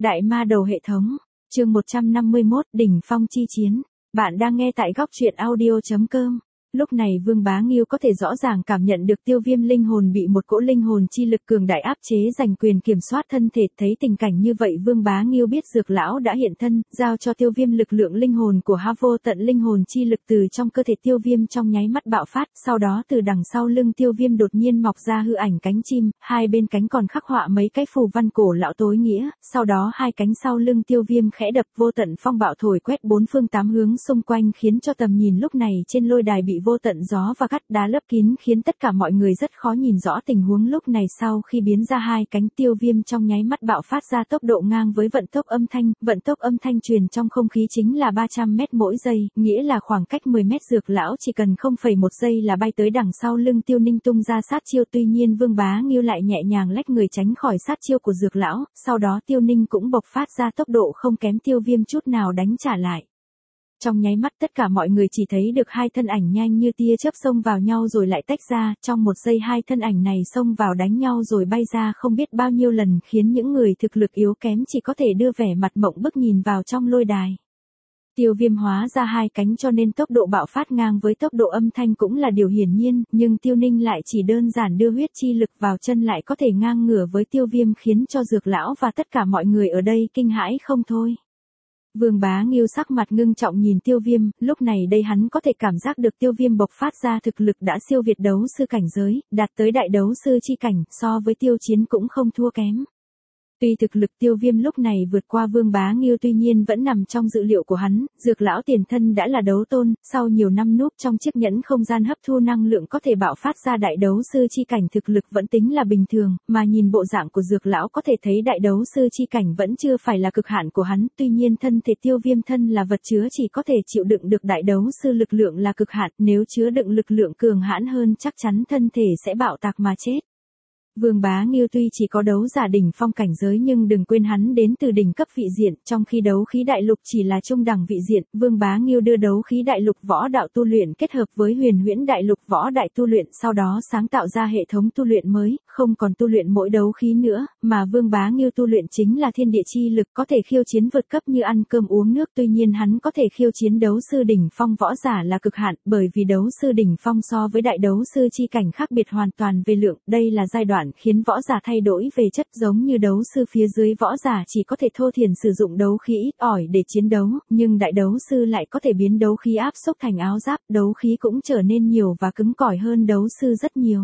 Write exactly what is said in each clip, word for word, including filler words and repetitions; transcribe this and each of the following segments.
Đại ma đầu hệ thống, chương một trăm năm mươi mốt, đỉnh phong chi chiến. Bạn đang nghe tại góc truyện audio chấm com. Lúc này Vương Bá Nghiêu có thể rõ ràng cảm nhận được Tiêu Viêm linh hồn bị một cỗ linh hồn chi lực cường đại áp chế, giành quyền kiểm soát thân thể. Thấy tình cảnh như vậy, Vương Bá Nghiêu biết Dược lão đã hiện thân, giao cho Tiêu Viêm lực lượng linh hồn của Ha Vô Tận linh hồn chi lực từ trong cơ thể Tiêu Viêm trong nháy mắt bạo phát, sau đó từ đằng sau lưng Tiêu Viêm đột nhiên mọc ra hư ảnh cánh chim, hai bên cánh còn khắc họa mấy cái phù văn cổ lão tối nghĩa, sau đó hai cánh sau lưng Tiêu Viêm khẽ đập, vô tận phong bạo thổi quét bốn phương tám hướng xung quanh, khiến cho tầm nhìn lúc này trên lôi đài bị vô tận gió và cắt đá lấp kín, khiến tất cả mọi người rất khó nhìn rõ tình huống lúc này. Sau khi biến ra hai cánh, Tiêu Viêm trong nháy mắt bạo phát ra tốc độ ngang với vận tốc âm thanh, vận tốc âm thanh truyền trong không khí chính là ba trăm mét mỗi giây, nghĩa là khoảng cách mười mét. Dược lão chỉ cần không phẩy một giây là bay tới đằng sau lưng Tiêu Ninh tung ra sát chiêu, tuy nhiên Vương Bá Nghiêu lại nhẹ nhàng lách người tránh khỏi sát chiêu của Dược lão, sau đó Tiêu Ninh cũng bộc phát ra tốc độ không kém Tiêu Viêm chút nào đánh trả lại. Trong nháy mắt tất cả mọi người chỉ thấy được hai thân ảnh nhanh như tia chớp xông vào nhau rồi lại tách ra, trong một giây hai thân ảnh này xông vào đánh nhau rồi bay ra không biết bao nhiêu lần, khiến những người thực lực yếu kém chỉ có thể đưa vẻ mặt mộng bức nhìn vào trong lôi đài. Tiêu Viêm hóa ra hai cánh cho nên tốc độ bạo phát ngang với tốc độ âm thanh cũng là điều hiển nhiên, nhưng Tiêu Ninh lại chỉ đơn giản đưa huyết chi lực vào chân lại có thể ngang ngửa với Tiêu Viêm, khiến cho Dược lão và tất cả mọi người ở đây kinh hãi không thôi. Vương Bá Nghiêu sắc mặt ngưng trọng nhìn Tiêu Viêm, lúc này đây hắn có thể cảm giác được Tiêu Viêm bộc phát ra thực lực đã siêu việt đấu sư cảnh giới, đạt tới đại đấu sư chi cảnh, so với Tiêu Chiến cũng không thua kém. Tuy thực lực Tiêu Viêm lúc này vượt qua Vương Bá Nghiêu, tuy nhiên vẫn nằm trong dự liệu của hắn. Dược lão tiền thân đã là đấu tôn, sau nhiều năm núp trong chiếc nhẫn không gian hấp thu năng lượng có thể bạo phát ra đại đấu sư chi cảnh, thực lực vẫn tính là bình thường, mà nhìn bộ dạng của Dược lão có thể thấy đại đấu sư chi cảnh vẫn chưa phải là cực hạn của hắn. Tuy nhiên thân thể Tiêu Viêm thân là vật chứa chỉ có thể chịu đựng được đại đấu sư lực lượng là cực hạn, nếu chứa đựng lực lượng cường hãn hơn chắc chắn thân thể sẽ bạo tạc mà chết. Vương Bá Nghiêu tuy chỉ có đấu giả đỉnh phong cảnh giới nhưng đừng quên hắn đến từ đỉnh cấp vị diện, trong khi đấu khí đại lục chỉ là trung đẳng vị diện. Vương Bá Nghiêu đưa đấu khí đại lục võ đạo tu luyện kết hợp với huyền huyễn đại lục võ đại tu luyện, sau đó sáng tạo ra hệ thống tu luyện mới, không còn tu luyện mỗi đấu khí nữa, mà Vương Bá Nghiêu tu luyện chính là thiên địa chi lực, có thể khiêu chiến vượt cấp như ăn cơm uống nước. Tuy nhiên hắn có thể khiêu chiến đấu sư đỉnh phong võ giả là cực hạn, bởi vì đấu sư đỉnh phong so với đại đấu sư chi cảnh khác biệt hoàn toàn về lượng, đây là giai đoạn khiến võ giả thay đổi về chất, giống như đấu sư phía dưới võ giả chỉ có thể thô thiển sử dụng đấu khí ít ỏi để chiến đấu, nhưng đại đấu sư lại có thể biến đấu khí áp xúc thành áo giáp, đấu khí cũng trở nên nhiều và cứng cỏi hơn đấu sư rất nhiều.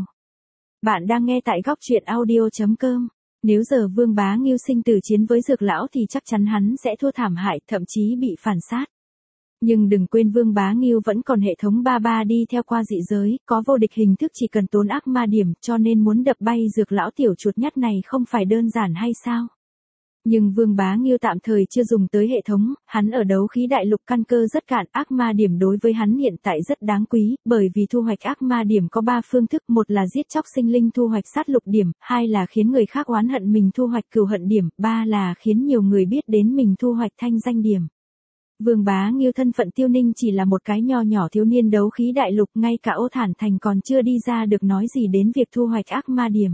Bạn đang nghe tại góc truyện audio chấm com. Nếu giờ Vương Bá Nghiêu sinh tử chiến với Dược lão thì chắc chắn hắn sẽ thua thảm hại, thậm chí bị phản sát. Nhưng đừng quên Vương Bá Nghiêu vẫn còn hệ thống ba ba đi theo qua dị giới, có vô địch hình thức chỉ cần tốn ác ma điểm, cho nên muốn đập bay Dược lão tiểu chuột nhắt này không phải đơn giản hay sao? Nhưng Vương Bá Nghiêu tạm thời chưa dùng tới hệ thống, hắn ở đấu khí đại lục căn cơ rất cạn, ác ma điểm đối với hắn hiện tại rất đáng quý, bởi vì thu hoạch ác ma điểm có ba phương thức, một là giết chóc sinh linh thu hoạch sát lục điểm, hai là khiến người khác oán hận mình thu hoạch cừu hận điểm, ba là khiến nhiều người biết đến mình thu hoạch thanh danh điểm. Vương Bá Nghiêu thân phận Tiêu Ninh chỉ là một cái nho nhỏ thiếu niên đấu khí đại lục, ngay cả Ô Thản Thành còn chưa đi ra được nói gì đến việc thu hoạch ác ma điểm.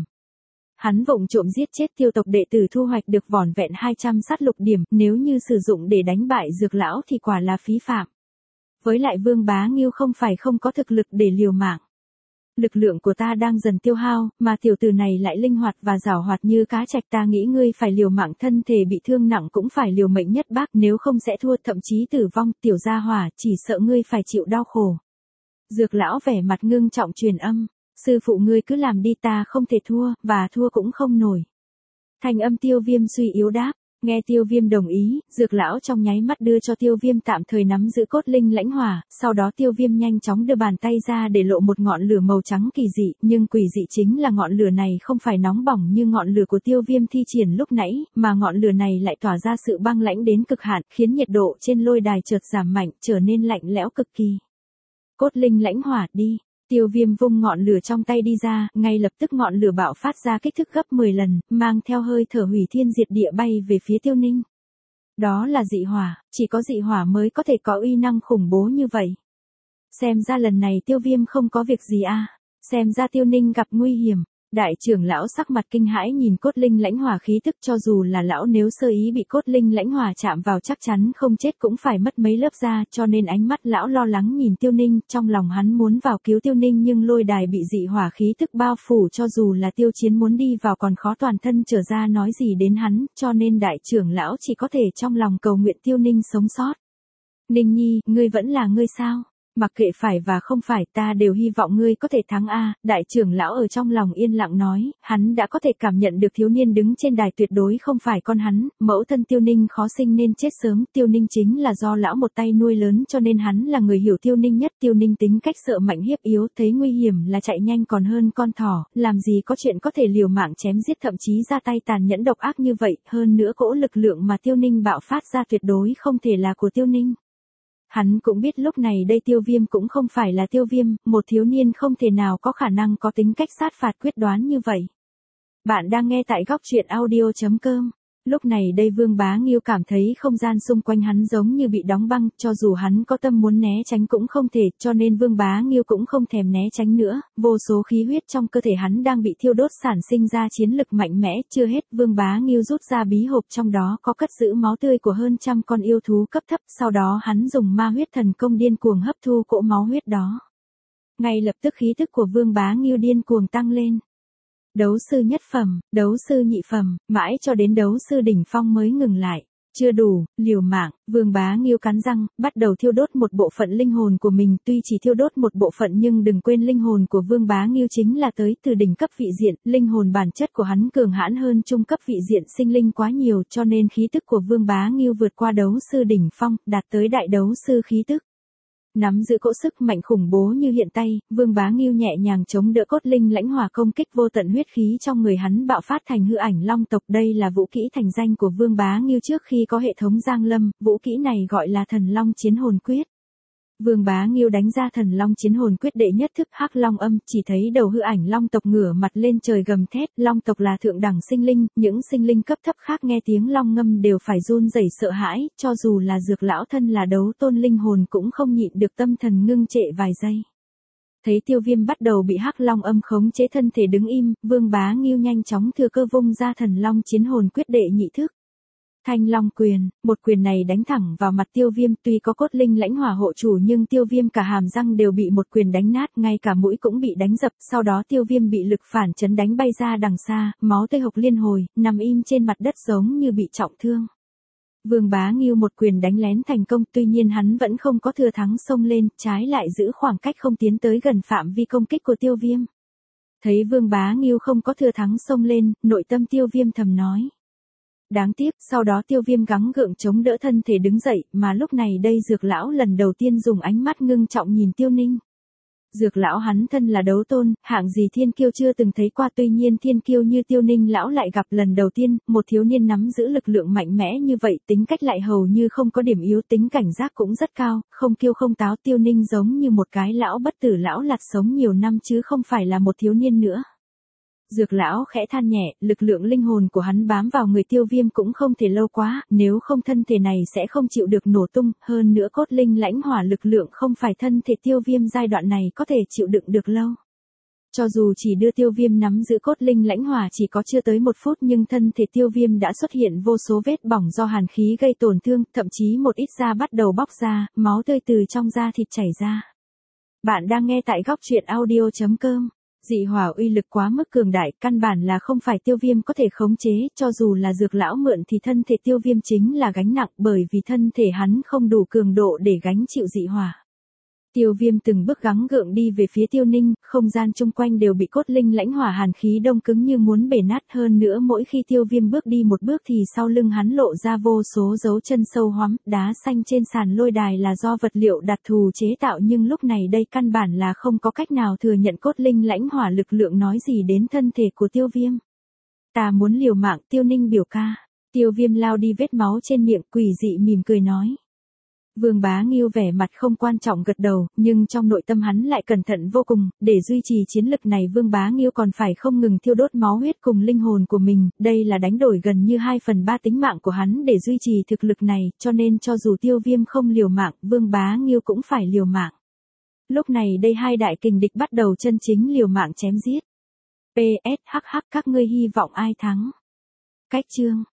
Hắn vụng trộm giết chết Tiêu tộc đệ tử thu hoạch được vỏn vẹn hai trăm sát lục điểm, nếu như sử dụng để đánh bại Dược lão thì quả là phí phạm. Với lại Vương Bá Nghiêu không phải không có thực lực để liều mạng. Lực lượng của ta đang dần tiêu hao, mà tiểu tử này lại linh hoạt và giảo hoạt như cá trạch, ta nghĩ ngươi phải liều mạng, thân thể bị thương nặng cũng phải liều mệnh nhất bác, nếu không sẽ thua, thậm chí tử vong. Tiểu gia hỏa, chỉ sợ ngươi phải chịu đau khổ. Dược lão vẻ mặt ngưng trọng truyền âm, sư phụ ngươi cứ làm đi, ta không thể thua, và thua cũng không nổi. Thanh âm Tiêu Viêm suy yếu đáp. Nghe Tiêu Viêm đồng ý, Dược lão trong nháy mắt đưa cho Tiêu Viêm tạm thời nắm giữ cốt linh lãnh hỏa, sau đó Tiêu Viêm nhanh chóng đưa bàn tay ra để lộ một ngọn lửa màu trắng kỳ dị, nhưng quỷ dị chính là ngọn lửa này không phải nóng bỏng như ngọn lửa của Tiêu Viêm thi triển lúc nãy, mà ngọn lửa này lại tỏa ra sự băng lãnh đến cực hạn, khiến nhiệt độ trên lôi đài chợt giảm mạnh, trở nên lạnh lẽo cực kỳ. Cốt linh lãnh hỏa, đi. Tiêu Viêm vung ngọn lửa trong tay đi ra, ngay lập tức ngọn lửa bạo phát ra kích thước gấp mười lần, mang theo hơi thở hủy thiên diệt địa bay về phía Tiêu Ninh. Đó là dị hỏa, chỉ có dị hỏa mới có thể có uy năng khủng bố như vậy. Xem ra lần này Tiêu Viêm không có việc gì à, xem ra Tiêu Ninh gặp nguy hiểm. Đại trưởng lão sắc mặt kinh hãi nhìn cốt linh lãnh hỏa khí tức, cho dù là lão nếu sơ ý bị cốt linh lãnh hỏa chạm vào chắc chắn không chết cũng phải mất mấy lớp da, cho nên ánh mắt lão lo lắng nhìn Tiêu Ninh, trong lòng hắn muốn vào cứu Tiêu Ninh nhưng lôi đài bị dị hỏa khí tức bao phủ, cho dù là Tiêu Chiến muốn đi vào còn khó toàn thân trở ra nói gì đến hắn, cho nên đại trưởng lão chỉ có thể trong lòng cầu nguyện Tiêu Ninh sống sót. Ninh Nhi, ngươi vẫn là ngươi sao? Mặc kệ phải và không phải ta đều hy vọng ngươi có thể thắng a. Đại trưởng lão ở trong lòng yên lặng nói, hắn đã có thể cảm nhận được thiếu niên đứng trên đài tuyệt đối không phải con hắn, mẫu thân Tiêu Ninh khó sinh nên chết sớm, Tiêu Ninh chính là do lão một tay nuôi lớn cho nên hắn là người hiểu Tiêu Ninh nhất. Tiêu Ninh tính cách sợ mạnh hiếp yếu, thấy nguy hiểm là chạy nhanh còn hơn con thỏ, làm gì có chuyện có thể liều mạng chém giết, thậm chí ra tay tàn nhẫn độc ác như vậy, hơn nữa cỗ lực lượng mà Tiêu Ninh bạo phát ra tuyệt đối không thể là của Tiêu Ninh. Hắn cũng biết lúc này đây Tiêu Viêm cũng không phải là Tiêu Viêm, một thiếu niên không thể nào có khả năng có tính cách sát phạt quyết đoán như vậy. Bạn đang nghe tại góc truyện audio chấm com. Lúc này đây Vương Bá Nghiêu cảm thấy không gian xung quanh hắn giống như bị đóng băng, cho dù hắn có tâm muốn né tránh cũng không thể, cho nên Vương Bá Nghiêu cũng không thèm né tránh nữa, vô số khí huyết trong cơ thể hắn đang bị thiêu đốt sản sinh ra chiến lực mạnh mẽ, chưa hết Vương Bá Nghiêu rút ra bí hộp trong đó có cất giữ máu tươi của hơn trăm con yêu thú cấp thấp, sau đó hắn dùng ma huyết thần công điên cuồng hấp thu cỗ máu huyết đó. Ngay lập tức khí tức của Vương Bá Nghiêu điên cuồng tăng lên. Đấu sư nhất phẩm, đấu sư nhị phẩm, mãi cho đến đấu sư đỉnh phong mới ngừng lại. Chưa đủ, liều mạng, Vương Bá Nghiêu cắn răng, bắt đầu thiêu đốt một bộ phận linh hồn của mình, tuy chỉ thiêu đốt một bộ phận nhưng đừng quên linh hồn của Vương Bá Nghiêu chính là tới từ đỉnh cấp vị diện, linh hồn bản chất của hắn cường hãn hơn trung cấp vị diện sinh linh quá nhiều, cho nên khí tức của Vương Bá Nghiêu vượt qua đấu sư đỉnh phong, đạt tới đại đấu sư khí tức. Nắm giữ cỗ sức mạnh khủng bố như hiện tay, Vương Bá Nghiêu nhẹ nhàng chống đỡ cốt linh lãnh hỏa công kích, vô tận huyết khí trong người hắn bạo phát thành hư ảnh long tộc, đây là vũ kỹ thành danh của Vương Bá Nghiêu trước khi có hệ thống Giang Lâm, vũ kỹ này gọi là Thần Long Chiến Hồn Quyết. Vương Bá Nghiêu đánh ra Thần Long Chiến Hồn Quyết đệ nhất thức Hắc Long Âm, chỉ thấy đầu hư ảnh long tộc ngửa mặt lên trời gầm thét, long tộc là thượng đẳng sinh linh, những sinh linh cấp thấp khác nghe tiếng long ngâm đều phải run rẩy sợ hãi, cho dù là Dược lão thân là đấu tôn linh hồn cũng không nhịn được tâm thần ngưng trệ vài giây. Thấy Tiêu Viêm bắt đầu bị Hắc Long Âm khống chế thân thể đứng im, Vương Bá Nghiêu nhanh chóng thừa cơ vung ra Thần Long Chiến Hồn Quyết đệ nhị thức. Thanh Long Quyền, một quyền này đánh thẳng vào mặt Tiêu Viêm, tuy có cốt linh lãnh hỏa hộ chủ nhưng Tiêu Viêm cả hàm răng đều bị một quyền đánh nát, ngay cả mũi cũng bị đánh dập, sau đó Tiêu Viêm bị lực phản chấn đánh bay ra đằng xa, máu tươi hộc liên hồi, nằm im trên mặt đất giống như bị trọng thương. Vương Bá Nghiêu một quyền đánh lén thành công, tuy nhiên hắn vẫn không có thừa thắng xông lên, trái lại giữ khoảng cách không tiến tới gần phạm vi công kích của Tiêu Viêm. Thấy Vương Bá Nghiêu không có thừa thắng xông lên, nội tâm Tiêu Viêm thầm nói. Đáng tiếc, sau đó Tiêu Viêm gắng gượng chống đỡ thân thể đứng dậy, mà lúc này đây Dược lão lần đầu tiên dùng ánh mắt ngưng trọng nhìn Tiêu Ninh. Dược lão hắn thân là đấu tôn, hạng gì thiên kiêu chưa từng thấy qua, tuy nhiên thiên kiêu như Tiêu Ninh lão lại gặp lần đầu tiên, một thiếu niên nắm giữ lực lượng mạnh mẽ như vậy, tính cách lại hầu như không có điểm yếu, tính cảnh giác cũng rất cao, không kiêu không táo. Tiêu Ninh giống như một cái lão bất tử lão lạt sống nhiều năm chứ không phải là một thiếu niên nữa. Dược lão khẽ than nhẹ, lực lượng linh hồn của hắn bám vào người Tiêu Viêm cũng không thể lâu quá, nếu không thân thể này sẽ không chịu được nổ tung, hơn nữa cốt linh lãnh hỏa lực lượng không phải thân thể Tiêu Viêm giai đoạn này có thể chịu đựng được lâu. Cho dù chỉ đưa Tiêu Viêm nắm giữ cốt linh lãnh hỏa chỉ có chưa tới một phút nhưng thân thể Tiêu Viêm đã xuất hiện vô số vết bỏng do hàn khí gây tổn thương, thậm chí một ít da bắt đầu bóc ra, máu tươi từ trong da thịt chảy ra. Bạn đang nghe tại góc truyện audio chấm com. Dị hỏa uy lực quá mức cường đại, căn bản là không phải Tiêu Viêm có thể khống chế, cho dù là Dược lão mượn thì thân thể Tiêu Viêm chính là gánh nặng, bởi vì thân thể hắn không đủ cường độ để gánh chịu dị hỏa. Tiêu Viêm từng bước gắng gượng đi về phía Tiêu Ninh, không gian chung quanh đều bị cốt linh lãnh hỏa hàn khí đông cứng như muốn bể nát, hơn nữa mỗi khi Tiêu Viêm bước đi một bước thì sau lưng hắn lộ ra vô số dấu chân sâu hoắm, đá xanh trên sàn lôi đài là do vật liệu đặc thù chế tạo nhưng lúc này đây căn bản là không có cách nào thừa nhận cốt linh lãnh hỏa lực lượng, nói gì đến thân thể của Tiêu Viêm. Ta muốn liều mạng, Tiêu Ninh biểu ca. Tiêu Viêm lao đi vết máu trên miệng, quỷ dị mỉm cười nói. Vương Bá Nghiêu vẻ mặt không quan trọng gật đầu, nhưng trong nội tâm hắn lại cẩn thận vô cùng, để duy trì chiến lực này Vương Bá Nghiêu còn phải không ngừng thiêu đốt máu huyết cùng linh hồn của mình, đây là đánh đổi gần như hai phần ba tính mạng của hắn để duy trì thực lực này, cho nên cho dù Tiêu Viêm không liều mạng, Vương Bá Nghiêu cũng phải liều mạng. Lúc này đây hai đại kình địch bắt đầu chân chính liều mạng chém giết. pê ét hắc hắc các ngươi hy vọng ai thắng? Cách chương